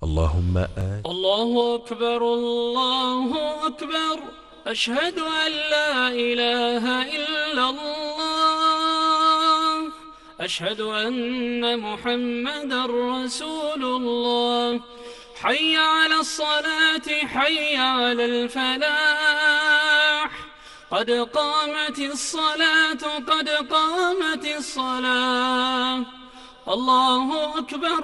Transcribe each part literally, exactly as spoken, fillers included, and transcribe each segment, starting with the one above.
اللهم آت. الله أكبر الله أكبر. أشهد أن لا إله إلا الله. أشهد أن محمدا رسول الله. حي على الصلاة حي على الفلاح. قد قامت الصلاة قد قامت الصلاة. الله أكبر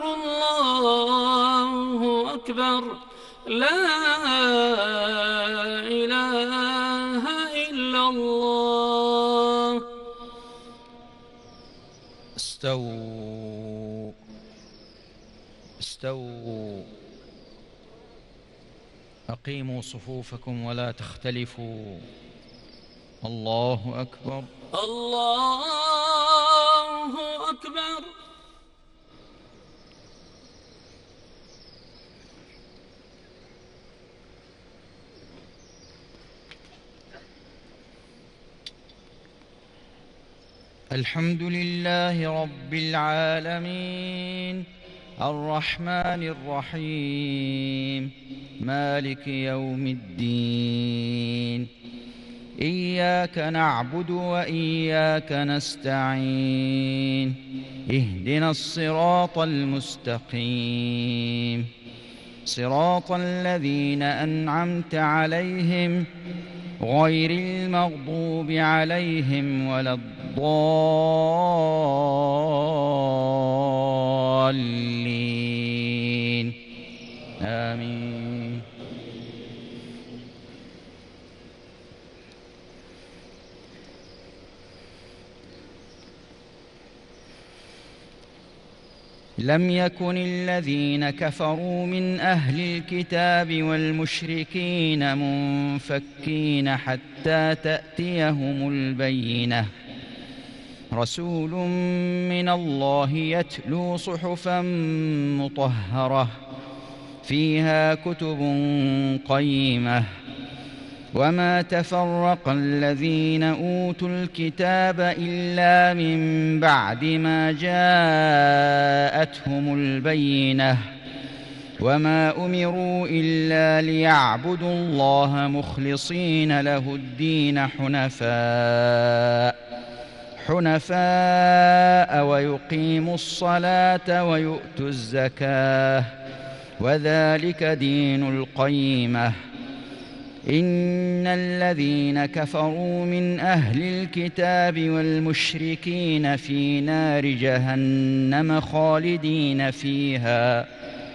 الله أكبر. لا إله إلا الله. استووا استووا أقيموا صفوفكم ولا تختلفوا. الله أكبر. الله أكبر. الحمد لله رب العالمين الرحمن الرحيم مالك يوم الدين. إياك نعبد وإياك نستعين. اهدنا الصراط المستقيم صراط الذين أنعمت عليهم غير المغضوب عليهم ولا الضالين. آمين. لم يكن الذين كفروا من أهل الكتاب والمشركين منفكين حتى تأتيهم البينة. رسول من الله يتلو صحفا مطهرة فيها كتب قيمة. وما تفرق الذين أوتوا الكتاب إلا من بعد ما جاءتهم البينة. وما أمروا إلا ليعبدوا الله مخلصين له الدين حنفاء حنفاء ويقيموا الصلاة ويؤتوا الزكاة وذلك دين القيمة. إن الذين كفروا من أهل الكتاب والمشركين في نار جهنم خالدين فيها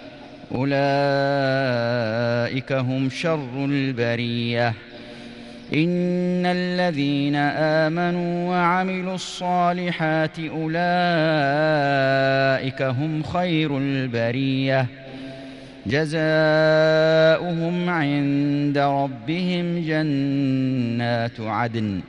أولئك هم شر البرية. إن الذين آمنوا وعملوا الصالحات أولئك هم خير البرية. جزاؤهم عند ربهم جنات عدن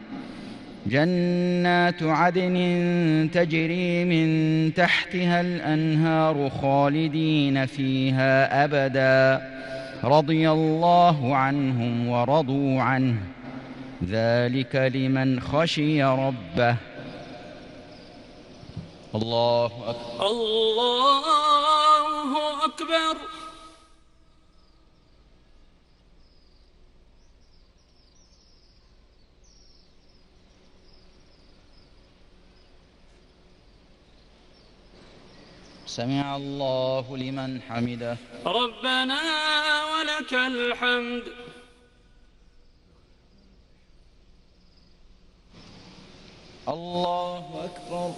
جنات عدن تجري من تحتها الأنهار خالدين فيها أبدا رضي الله عنهم ورضوا عنه ذلك لمن خشي ربه. الله أكبر. الله أكبر. سمع الله لمن حمده. ربنا ولك الحمد. الله أكبر.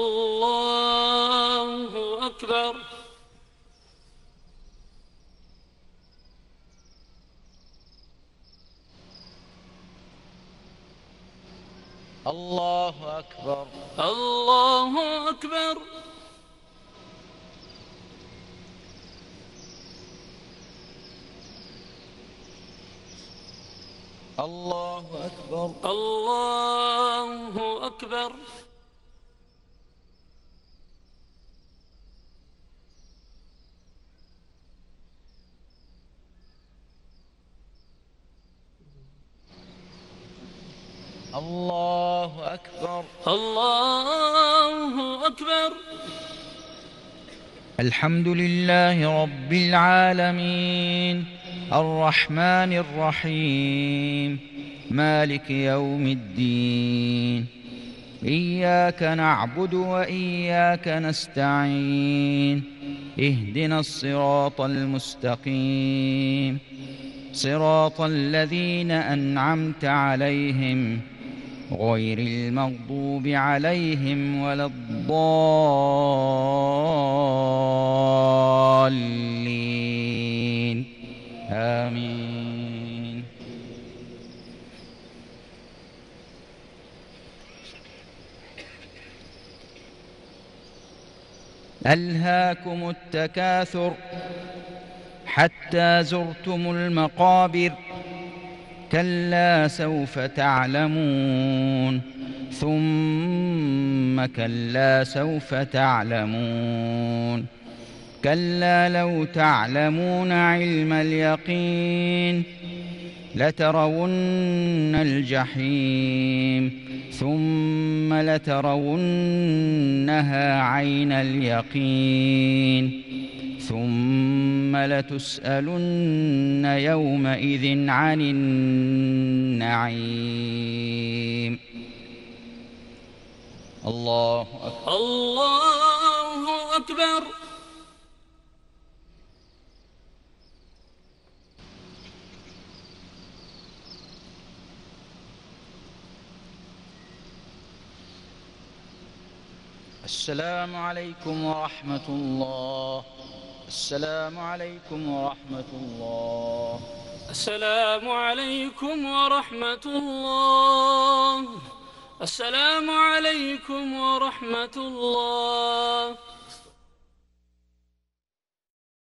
الله أكبر. الله أكبر. الله أكبر. الله أكبر. الله أكبر. الله أكبر. الله أكبر. الحمد لله رب العالمين الرحمن الرحيم مالك يوم الدين إياك نعبد وإياك نستعين اهدنا الصراط المستقيم صراط الذين أنعمت عليهم غير المغضوب عليهم ولا الضالين آمين. ألهاكم التكاثر حتى زرتم المقابر كلا سوف تعلمون ثم كلا سوف تعلمون كلا لو تعلمون علم اليقين لترون الجحيم ثم لترونها عين اليقين ثم لتسألن يومئذ عن النعيم. الله أكبر. الله أكبر. السلام عليكم ورحمة الله. السلام عليكم ورحمة الله. السلام عليكم ورحمة الله. السلام عليكم ورحمة الله.